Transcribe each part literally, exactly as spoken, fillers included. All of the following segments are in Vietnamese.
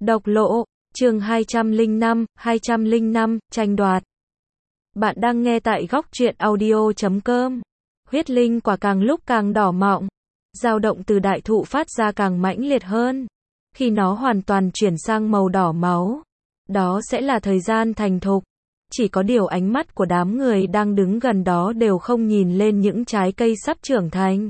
Độc lộ, chương hai trăm lẻ năm, hai trăm lẻ năm, tranh đoạt. Bạn đang nghe tại góc truyện audio chấm com. Huyết linh quả càng lúc càng đỏ mọng, dao động từ đại thụ phát ra càng mãnh liệt hơn. Khi nó hoàn toàn chuyển sang màu đỏ máu, đó sẽ là thời gian thành thục. Chỉ có điều ánh mắt của đám người đang đứng gần đó đều không nhìn lên những trái cây sắp trưởng thành,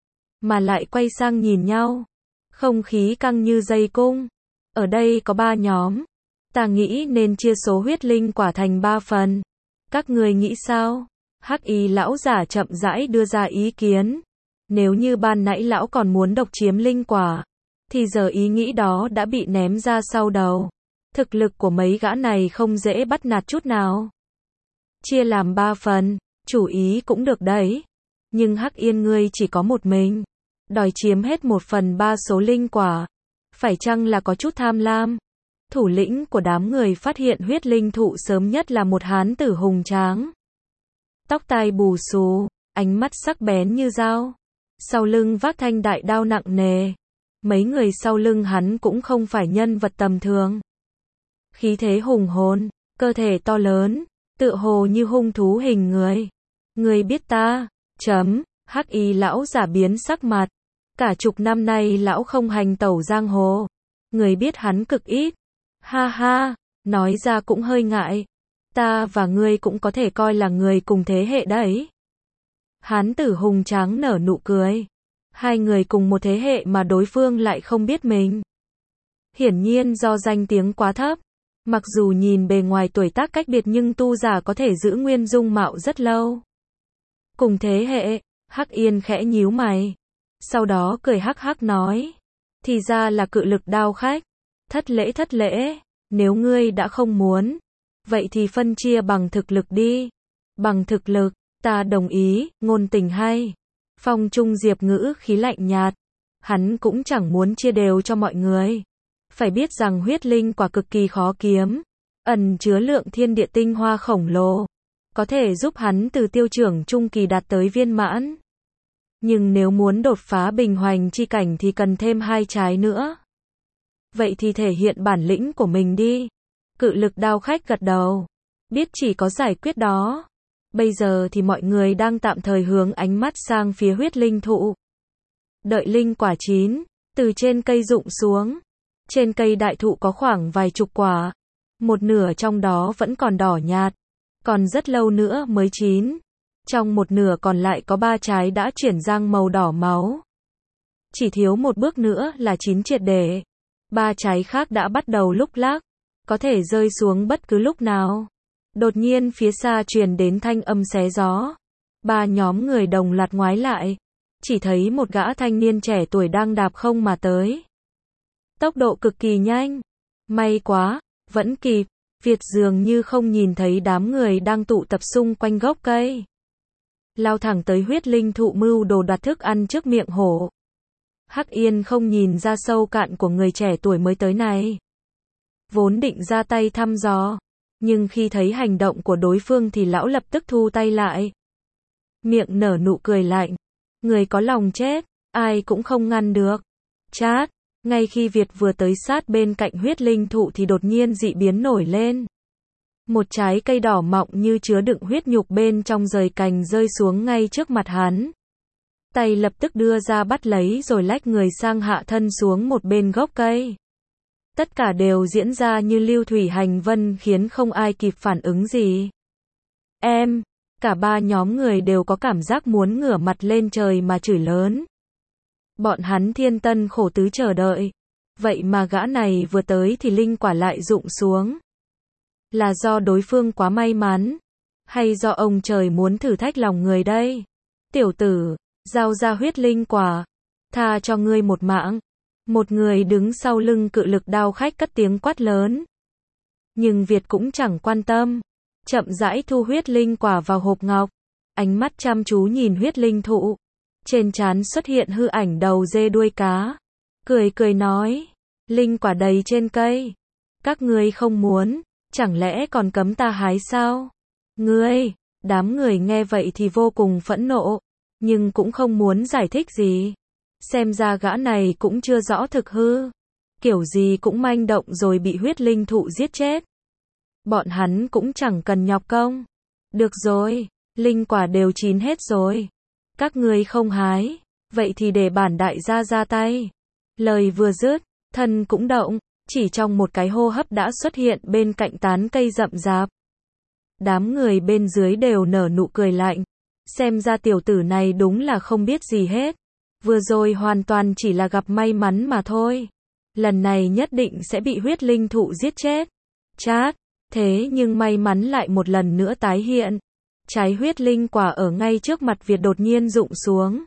mà lại quay sang nhìn nhau. Không khí căng như dây cung. Ở đây có ba nhóm. Ta nghĩ nên chia số huyết linh quả thành ba phần. Các người nghĩ sao? Hắc y lão giả chậm rãi đưa ra ý kiến. Nếu như ban nãy lão còn muốn độc chiếm linh quả, thì giờ ý nghĩ đó đã bị ném ra sau đầu. Thực lực của mấy gã này không dễ bắt nạt chút nào. Chia làm ba phần, chủ ý cũng được đấy. Nhưng Hắc Yên ngươi chỉ có một mình, đòi chiếm hết một phần ba số linh quả. Phải chăng là có chút tham lam? Thủ lĩnh của đám người phát hiện huyết linh thụ sớm nhất là một hán tử hùng tráng. Tóc tai bù xù, ánh mắt sắc bén như dao. Sau lưng vác thanh đại đao nặng nề. Mấy người sau lưng hắn cũng không phải nhân vật tầm thường. Khí thế hùng hồn, cơ thể to lớn, tựa hồ như hung thú hình người. Người biết ta, chấm, hắc y lão giả biến sắc mặt. Cả chục năm nay lão không hành tẩu giang hồ. Người biết hắn cực ít. Ha ha, nói ra cũng hơi ngại. Ta và ngươi cũng có thể coi là người cùng thế hệ đấy. Hán tử hùng tráng nở nụ cười. Hai người cùng một thế hệ mà đối phương lại không biết mình. Hiển nhiên do danh tiếng quá thấp. Mặc dù nhìn bề ngoài tuổi tác cách biệt nhưng tu giả có thể giữ nguyên dung mạo rất lâu. Cùng thế hệ, Hắc Yên khẽ nhíu mày. Sau đó cười hắc hắc nói. Thì ra là cự lực đao khách. Thất lễ thất lễ, nếu ngươi đã không muốn, vậy thì phân chia bằng thực lực đi. Bằng thực lực, ta đồng ý, ngôn tình hay. Phong Trung Diệp ngữ khí lạnh nhạt. Hắn cũng chẳng muốn chia đều cho mọi người. Phải biết rằng huyết linh quả cực kỳ khó kiếm, ẩn chứa lượng thiên địa tinh hoa khổng lồ, có thể giúp hắn từ tiêu trưởng trung kỳ đạt tới viên mãn. Nhưng nếu muốn đột phá bình hoành chi cảnh thì cần thêm hai trái nữa. Vậy thì thể hiện bản lĩnh của mình đi. Cự lực đao khách gật đầu. Biết chỉ có giải quyết đó. Bây giờ thì mọi người đang tạm thời hướng ánh mắt sang phía huyết linh thụ. Đợi linh quả chín, từ trên cây rụng xuống. Trên cây đại thụ có khoảng vài chục quả. Một nửa trong đó vẫn còn đỏ nhạt. Còn rất lâu nữa mới chín. Trong một nửa còn lại có ba trái đã chuyển sang màu đỏ máu. Chỉ thiếu một bước nữa là chín triệt để. Ba trái khác đã bắt đầu lúc lắc, có thể rơi xuống bất cứ lúc nào. Đột nhiên phía xa truyền đến thanh âm xé gió. Ba nhóm người đồng loạt ngoái lại. Chỉ thấy một gã thanh niên trẻ tuổi đang đạp không mà tới. Tốc độ cực kỳ nhanh. May quá, vẫn kịp. Việt dường như không nhìn thấy đám người đang tụ tập xung quanh gốc cây. Lao thẳng tới huyết linh thụ mưu đồ đoạt thức ăn trước miệng hổ. Hắc Yên không nhìn ra sâu cạn của người trẻ tuổi mới tới này. Vốn định ra tay thăm dò, nhưng khi thấy hành động của đối phương thì lão lập tức thu tay lại. Miệng nở nụ cười lạnh. Người có lòng chết, ai cũng không ngăn được. Chát, ngay khi Việt vừa tới sát bên cạnh huyết linh thụ thì đột nhiên dị biến nổi lên. Một trái cây đỏ mọng như chứa đựng huyết nhục bên trong rời cành rơi xuống ngay trước mặt hắn. Tay lập tức đưa ra bắt lấy rồi lách người sang hạ thân xuống một bên gốc cây. Tất cả đều diễn ra như lưu thủy hành vân khiến không ai kịp phản ứng gì. Em, cả ba nhóm người đều có cảm giác muốn ngửa mặt lên trời mà chửi lớn. Bọn hắn thiên tân khổ tứ chờ đợi. Vậy mà gã này vừa tới thì linh quả lại rụng xuống. Là do đối phương quá may mắn? Hay do ông trời muốn thử thách lòng người đây? Tiểu tử, giao ra huyết linh quả. Tha cho ngươi một mạng. Một người đứng sau lưng cự lực đao khách cất tiếng quát lớn. Nhưng Việt cũng chẳng quan tâm. Chậm rãi thu huyết linh quả vào hộp ngọc. Ánh mắt chăm chú nhìn huyết linh thụ. Trên trán xuất hiện hư ảnh đầu dê đuôi cá. Cười cười nói. Linh quả đầy trên cây. Các ngươi không muốn, chẳng lẽ còn cấm ta hái sao? Ngươi, đám người nghe vậy thì vô cùng phẫn nộ. Nhưng cũng không muốn giải thích gì. Xem ra gã này cũng chưa rõ thực hư. kiểu gì cũng manh động rồi bị huyết linh thụ giết chết. Bọn hắn cũng chẳng cần nhọc công. Được rồi, linh quả đều chín hết rồi. Các ngươi không hái, vậy thì để bản đại gia ra tay. Lời vừa dứt, thân cũng động, chỉ trong một cái hô hấp đã xuất hiện bên cạnh tán cây rậm rạp. Đám người bên dưới đều nở nụ cười lạnh. Xem ra tiểu tử này đúng là không biết gì hết. Vừa rồi hoàn toàn chỉ là gặp may mắn mà thôi. Lần này nhất định sẽ bị huyết linh thụ giết chết. Chát, thế nhưng may mắn lại một lần nữa tái hiện. Trái huyết linh quả ở ngay trước mặt Việt đột nhiên rụng xuống.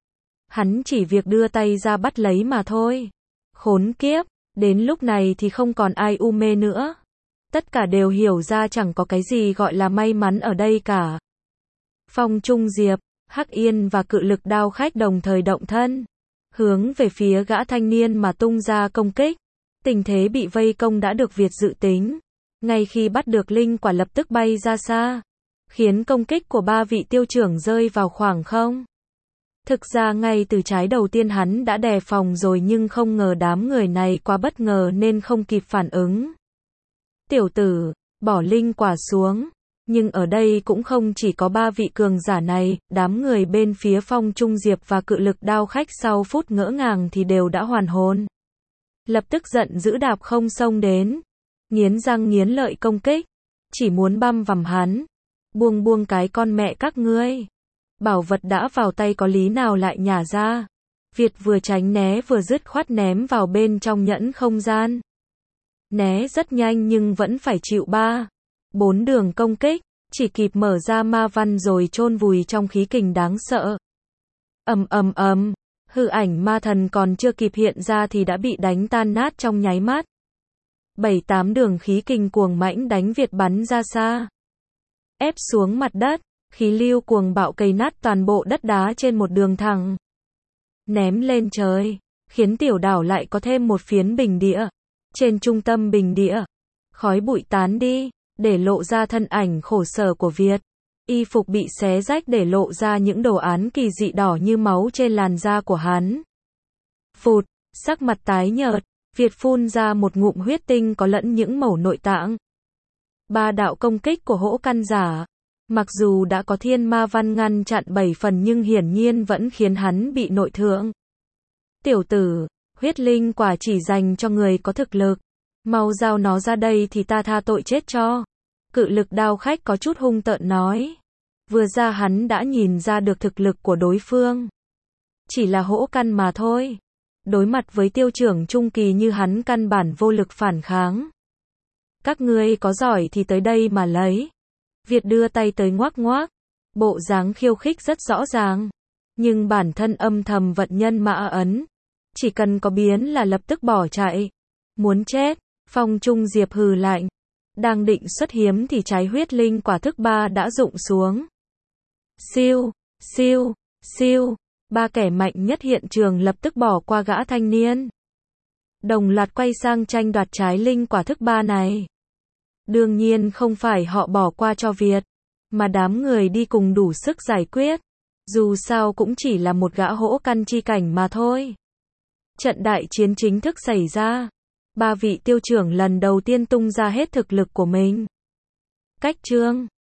Hắn chỉ việc đưa tay ra bắt lấy mà thôi. Khốn kiếp, đến lúc này thì không còn ai u mê nữa. Tất cả đều hiểu ra chẳng có cái gì gọi là may mắn ở đây cả. Phong Trung Diệp, Hắc Yên và Cự Lực Đao Khách đồng thời động thân, hướng về phía gã thanh niên mà tung ra công kích. Tình thế bị vây công đã được Việt dự tính. Ngay khi bắt được linh quả lập tức bay ra xa, khiến công kích của ba vị tiêu trưởng rơi vào khoảng không. Thực ra ngay từ trái đầu tiên hắn đã đề phòng rồi nhưng không ngờ đám người này quá bất ngờ nên không kịp phản ứng. Tiểu tử, bỏ linh quả xuống. Nhưng ở đây cũng không chỉ có ba vị cường giả này, đám người bên phía Phong Trung Diệp và Cự Lực Đao Khách sau phút ngỡ ngàng thì đều đã hoàn hồn. Lập tức giận dữ đạp không xông đến, nghiến răng nghiến lợi công kích, chỉ muốn băm vằm hắn. Buông buông cái con mẹ các ngươi. Bảo vật đã vào tay có lý nào lại nhả ra. Việt vừa tránh né vừa dứt khoát ném vào bên trong nhẫn không gian. Né rất nhanh nhưng vẫn phải chịu ba, bốn đường công kích, chỉ kịp mở ra ma văn rồi chôn vùi trong khí kình đáng sợ. Ầm ầm ầm, hư ảnh ma thần còn chưa kịp hiện ra thì đã bị đánh tan nát trong nháy mắt. Bảy tám đường khí kình cuồng mãnh đánh Việt bắn ra xa, ép xuống mặt đất, khí lưu cuồng bạo cày nát toàn bộ đất đá trên một đường thẳng, ném lên trời, khiến tiểu đảo lại có thêm một phiến bình địa. Trên trung tâm bình địa, khói bụi tán đi, để lộ ra thân ảnh khổ sở của Việt. Y phục bị xé rách để lộ ra những đồ án kỳ dị đỏ như máu trên làn da của hắn. Phụt, sắc mặt tái nhợt, Việt phun ra một ngụm huyết tinh có lẫn những mẩu nội tạng. Ba đạo công kích của hỗ căn giả, mặc dù đã có thiên ma văn ngăn chặn bảy phần nhưng hiển nhiên vẫn khiến hắn bị nội thương. Tiểu tử, huyết linh quả chỉ dành cho người có thực lực. Mau giao nó ra đây thì ta tha tội chết cho. Cự Lực Đao Khách có chút hung tợn nói. Vừa ra hắn đã nhìn ra được thực lực của đối phương. Chỉ là hỗ căn mà thôi. Đối mặt với tiêu trưởng trung kỳ như hắn căn bản vô lực phản kháng. Các ngươi có giỏi thì tới đây mà lấy. Việt đưa tay tới ngoác ngoác. Bộ dáng khiêu khích rất rõ ràng. Nhưng bản thân âm thầm vận nhân mã ấn. Chỉ cần có biến là lập tức bỏ chạy. Muốn chết. Phong Trung Diệp hừ lạnh. Đang định xuất hiếm thì trái huyết linh quả thức ba đã rụng xuống. Siêu, siêu, siêu. Ba kẻ mạnh nhất hiện trường lập tức bỏ qua gã thanh niên. Đồng loạt quay sang tranh đoạt trái linh quả thức ba này. Đương nhiên không phải họ bỏ qua cho Việt, mà đám người đi cùng đủ sức giải quyết. Dù sao cũng chỉ là một gã hỗ căn chi cảnh mà thôi. Trận đại chiến chính thức xảy ra. Ba vị tiêu trưởng lần đầu tiên tung ra hết thực lực của mình. Cách chương